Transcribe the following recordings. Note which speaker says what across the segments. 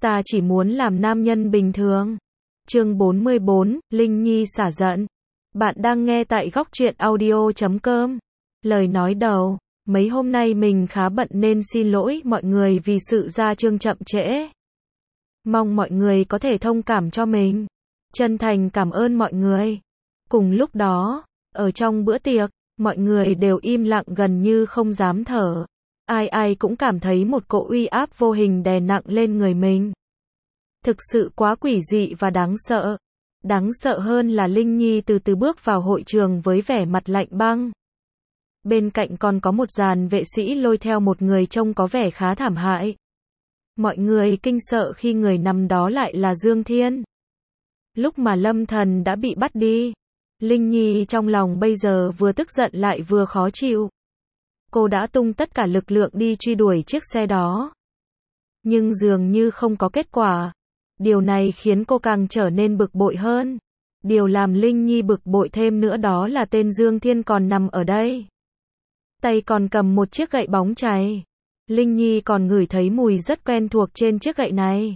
Speaker 1: Ta chỉ muốn làm nam nhân bình thường. Chương 44, Linh Nhi xả giận. Bạn đang nghe tại góc truyện audio.com. Lời nói đầu, mấy hôm nay mình khá bận nên xin lỗi mọi người vì sự ra chương chậm trễ. Mong mọi người có thể thông cảm cho mình. Chân thành cảm ơn mọi người. Cùng lúc đó, ở trong bữa tiệc, mọi người đều im lặng gần như không dám thở. Ai ai cũng cảm thấy một cỗ uy áp vô hình đè nặng lên người mình. Thực sự quá quỷ dị và đáng sợ. Đáng sợ hơn là Linh Nhi từ từ bước vào hội trường với vẻ mặt lạnh băng. Bên cạnh còn có một dàn vệ sĩ lôi theo một người trông có vẻ khá thảm hại. Mọi người kinh sợ khi người nằm đó lại là Dương Thiên. Lúc mà Lâm Thần đã bị bắt đi, Linh Nhi trong lòng bây giờ vừa tức giận lại vừa khó chịu. Cô đã tung tất cả lực lượng đi truy đuổi chiếc xe đó. Nhưng dường như không có kết quả. Điều này khiến cô càng trở nên bực bội hơn. Điều làm Linh Nhi bực bội thêm nữa đó là tên Dương Thiên còn nằm ở đây. Tay còn cầm một chiếc gậy bóng chày. Linh Nhi còn ngửi thấy mùi rất quen thuộc trên chiếc gậy này.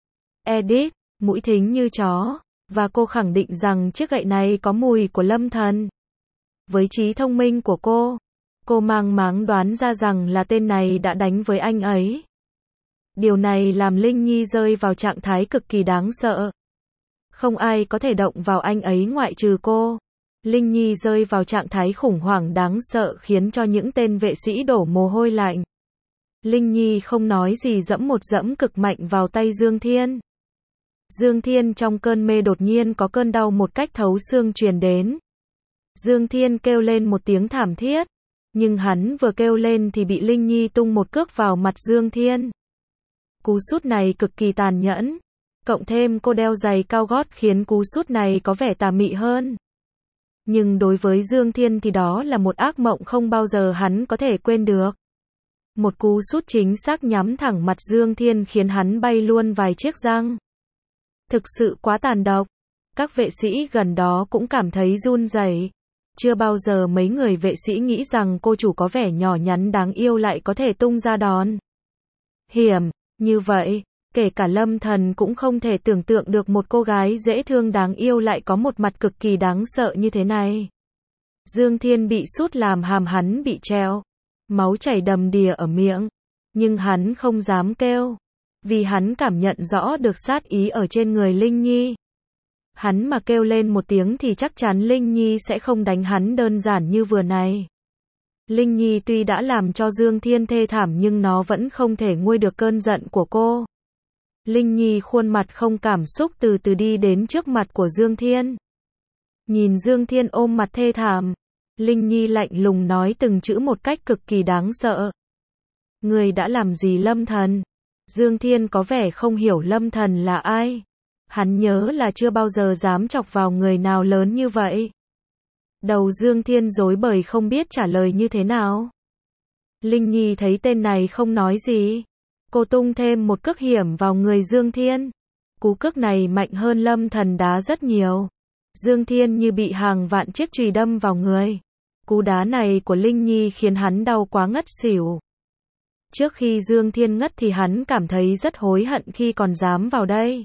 Speaker 1: Edit, mũi thính như chó. Và cô khẳng định rằng chiếc gậy này có mùi của Lâm Thần. Với trí thông minh của cô mang máng đoán ra rằng là tên này đã đánh với anh ấy. Điều này làm Linh Nhi rơi vào trạng thái cực kỳ đáng sợ. Không ai có thể động vào anh ấy ngoại trừ cô. Linh Nhi rơi vào trạng thái khủng hoảng đáng sợ khiến cho những tên vệ sĩ đổ mồ hôi lạnh. Linh Nhi không nói gì dẫm một dẫm cực mạnh vào tay Dương Thiên. Dương Thiên trong cơn mê đột nhiên có cơn đau một cách thấu xương truyền đến. Dương Thiên kêu lên một tiếng thảm thiết. Nhưng hắn vừa kêu lên thì bị Linh Nhi tung một cước vào mặt Dương Thiên. Cú sút này cực kỳ tàn nhẫn. Cộng thêm cô đeo giày cao gót khiến cú sút này có vẻ tà mị hơn. Nhưng đối với Dương Thiên thì đó là một ác mộng không bao giờ hắn có thể quên được. Một cú sút chính xác nhắm thẳng mặt Dương Thiên khiến hắn bay luôn vài chiếc răng. Thực sự quá tàn độc. Các vệ sĩ gần đó cũng cảm thấy run rẩy. Chưa bao giờ mấy người vệ sĩ nghĩ rằng cô chủ có vẻ nhỏ nhắn đáng yêu lại có thể tung ra đòn hiểm như vậy. Kể cả Lâm Thần cũng không thể tưởng tượng được một cô gái dễ thương đáng yêu lại có một mặt cực kỳ đáng sợ như thế này. Dương Thiên bị sút làm hàm hắn bị treo. Máu chảy đầm đìa ở miệng. Nhưng hắn không dám kêu. Vì hắn cảm nhận rõ được sát ý ở trên người Linh Nhi. Hắn mà kêu lên một tiếng thì chắc chắn Linh Nhi sẽ không đánh hắn đơn giản như vừa này. Linh Nhi tuy đã làm cho Dương Thiên thê thảm nhưng nó vẫn không thể nguôi được cơn giận của cô. Linh Nhi khuôn mặt không cảm xúc từ từ đi đến trước mặt của Dương Thiên. Nhìn Dương Thiên ôm mặt thê thảm, Linh Nhi lạnh lùng nói từng chữ một cách cực kỳ đáng sợ. Người đã làm gì Lâm Thần? Dương Thiên có vẻ không hiểu Lâm Thần là ai. Hắn nhớ là chưa bao giờ dám chọc vào người nào lớn như vậy. Đầu Dương Thiên rối bời không biết trả lời như thế nào. Linh Nhi thấy tên này không nói gì. Cô tung thêm một cước hiểm vào người Dương Thiên. Cú cước này mạnh hơn Lâm Thần đá rất nhiều. Dương Thiên như bị hàng vạn chiếc chùy đâm vào người. Cú đá này của Linh Nhi khiến hắn đau quá ngất xỉu. Trước khi Dương Thiên ngất thì hắn cảm thấy rất hối hận khi còn dám vào đây.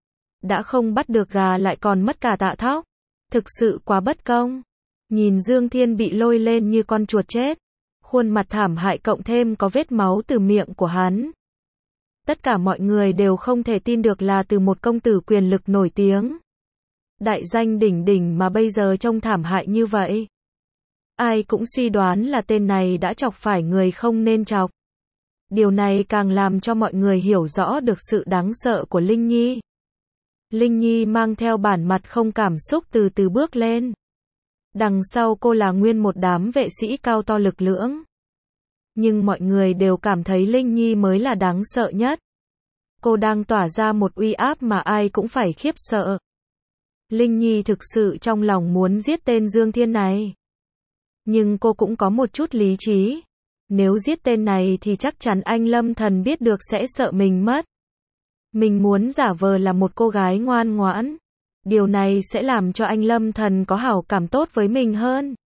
Speaker 1: Đã không bắt được gà lại còn mất cả tạ thóc. Thực sự quá bất công. Nhìn Dương Thiên bị lôi lên như con chuột chết. Khuôn mặt thảm hại cộng thêm có vết máu từ miệng của hắn. Tất cả mọi người đều không thể tin được là từ một công tử quyền lực nổi tiếng. Đại danh đỉnh đỉnh mà bây giờ trông thảm hại như vậy. Ai cũng suy đoán là tên này đã chọc phải người không nên chọc. Điều này càng làm cho mọi người hiểu rõ được sự đáng sợ của Linh Nhi. Linh Nhi mang theo bản mặt không cảm xúc từ từ bước lên. Đằng sau cô là nguyên một đám vệ sĩ cao to lực lưỡng. Nhưng mọi người đều cảm thấy Linh Nhi mới là đáng sợ nhất. Cô đang tỏa ra một uy áp mà ai cũng phải khiếp sợ. Linh Nhi thực sự trong lòng muốn giết tên Dương Thiên này. Nhưng cô cũng có một chút lý trí. Nếu giết tên này thì chắc chắn anh Lâm Thần biết được sẽ sợ mình mất. Mình muốn giả vờ là một cô gái ngoan ngoãn. Điều này sẽ làm cho anh Lâm Thần có hảo cảm tốt với mình hơn.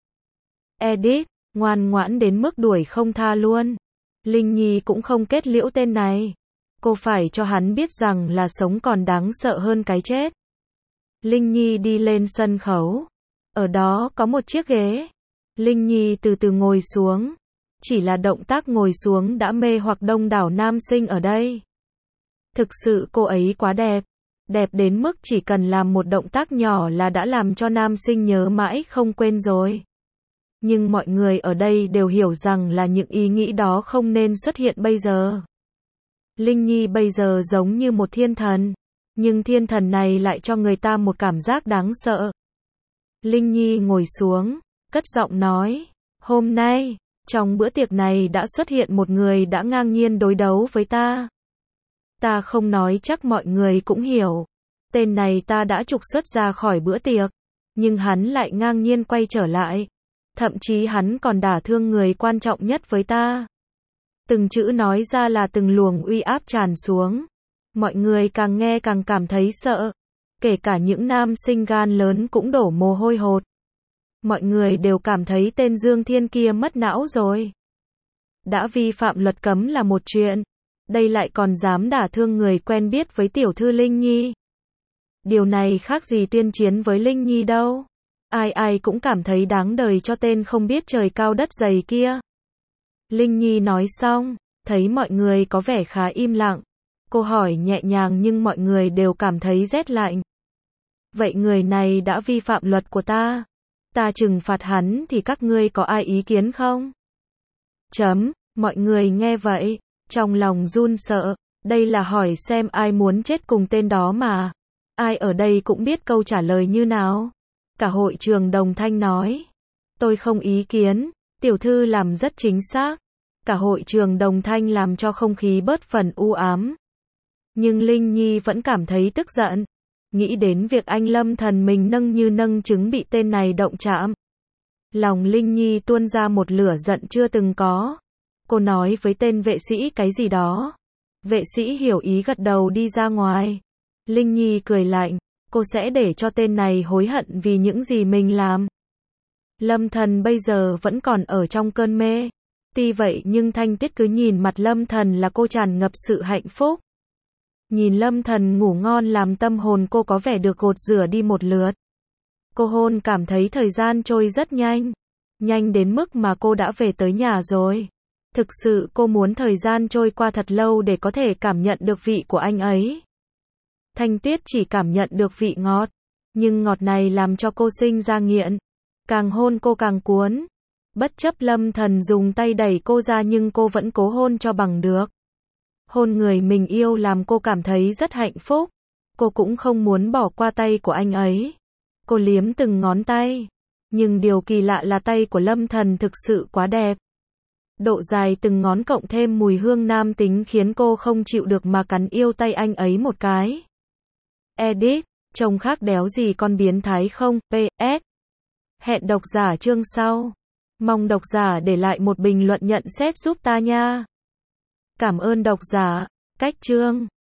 Speaker 1: Edit, ngoan ngoãn đến mức đuổi không tha luôn. Linh Nhi cũng không kết liễu tên này. Cô phải cho hắn biết rằng là sống còn đáng sợ hơn cái chết. Linh Nhi đi lên sân khấu. Ở đó có một chiếc ghế. Linh Nhi từ từ ngồi xuống. Chỉ là động tác ngồi xuống đã mê hoặc đông đảo nam sinh ở đây. Thực sự cô ấy quá đẹp. Đẹp đến mức chỉ cần làm một động tác nhỏ là đã làm cho nam sinh nhớ mãi không quên rồi. Nhưng mọi người ở đây đều hiểu rằng là những ý nghĩ đó không nên xuất hiện bây giờ. Linh Nhi bây giờ giống như một thiên thần. Nhưng thiên thần này lại cho người ta một cảm giác đáng sợ. Linh Nhi ngồi xuống, cất giọng nói. Hôm nay, trong bữa tiệc này đã xuất hiện một người đã ngang nhiên đối đấu với ta. Ta không nói chắc mọi người cũng hiểu. Tên này ta đã trục xuất ra khỏi bữa tiệc. Nhưng hắn lại ngang nhiên quay trở lại. Thậm chí hắn còn đả thương người quan trọng nhất với ta. Từng chữ nói ra là từng luồng uy áp tràn xuống. Mọi người càng nghe càng cảm thấy sợ. Kể cả những nam sinh gan lớn cũng đổ mồ hôi hột. Mọi người đều cảm thấy tên Dương Thiên kia mất não rồi. Đã vi phạm luật cấm là một chuyện. Đây lại còn dám đả thương người quen biết với tiểu thư Linh Nhi. Điều này khác gì tuyên chiến với Linh Nhi đâu. Ai ai cũng cảm thấy đáng đời cho tên không biết trời cao đất dày kia. Linh Nhi nói xong, thấy mọi người có vẻ khá im lặng. Cô hỏi nhẹ nhàng nhưng mọi người đều cảm thấy rét lạnh. Vậy người này đã vi phạm luật của ta. Ta trừng phạt hắn thì các ngươi có ai ý kiến không? Mọi người nghe vậy, trong lòng run sợ. Đây là hỏi xem ai muốn chết cùng tên đó mà. Ai ở đây cũng biết câu trả lời như nào. Cả hội trường đồng thanh nói. Tôi không ý kiến, tiểu thư làm rất chính xác. Cả hội trường đồng thanh làm cho không khí bớt phần u ám. Nhưng Linh Nhi vẫn cảm thấy tức giận. Nghĩ đến việc anh Lâm Thần mình nâng như nâng trứng bị tên này động chạm. Lòng Linh Nhi tuôn ra một lửa giận chưa từng có. Cô nói với tên vệ sĩ cái gì đó. Vệ sĩ hiểu ý gật đầu đi ra ngoài. Linh Nhi cười lạnh. Cô sẽ để cho tên này hối hận vì những gì mình làm. Lâm Thần bây giờ vẫn còn ở trong cơn mê. Tuy vậy nhưng Thanh Tuyết cứ nhìn mặt Lâm Thần là cô tràn ngập sự hạnh phúc. Nhìn Lâm Thần ngủ ngon làm tâm hồn cô có vẻ được gột rửa đi một lượt. Cô hôn cảm thấy thời gian trôi rất nhanh. Nhanh đến mức mà cô đã về tới nhà rồi. Thực sự cô muốn thời gian trôi qua thật lâu để có thể cảm nhận được vị của anh ấy. Thanh Tuyết chỉ cảm nhận được vị ngọt. Nhưng ngọt này làm cho cô sinh ra nghiện. Càng hôn cô càng cuốn. Bất chấp Lâm Thần dùng tay đẩy cô ra nhưng cô vẫn cố hôn cho bằng được. Hôn người mình yêu làm cô cảm thấy rất hạnh phúc. Cô cũng không muốn bỏ qua tay của anh ấy. Cô liếm từng ngón tay. Nhưng điều kỳ lạ là tay của Lâm Thần thực sự quá đẹp. Độ dài từng ngón cộng thêm mùi hương nam tính khiến cô không chịu được mà cắn yêu tay anh ấy một cái. Edit, trông khác đéo gì con biến thái không, PS. Hẹn độc giả chương sau. Mong độc giả để lại một bình luận nhận xét giúp ta nha. Cảm ơn độc giả. Cách chương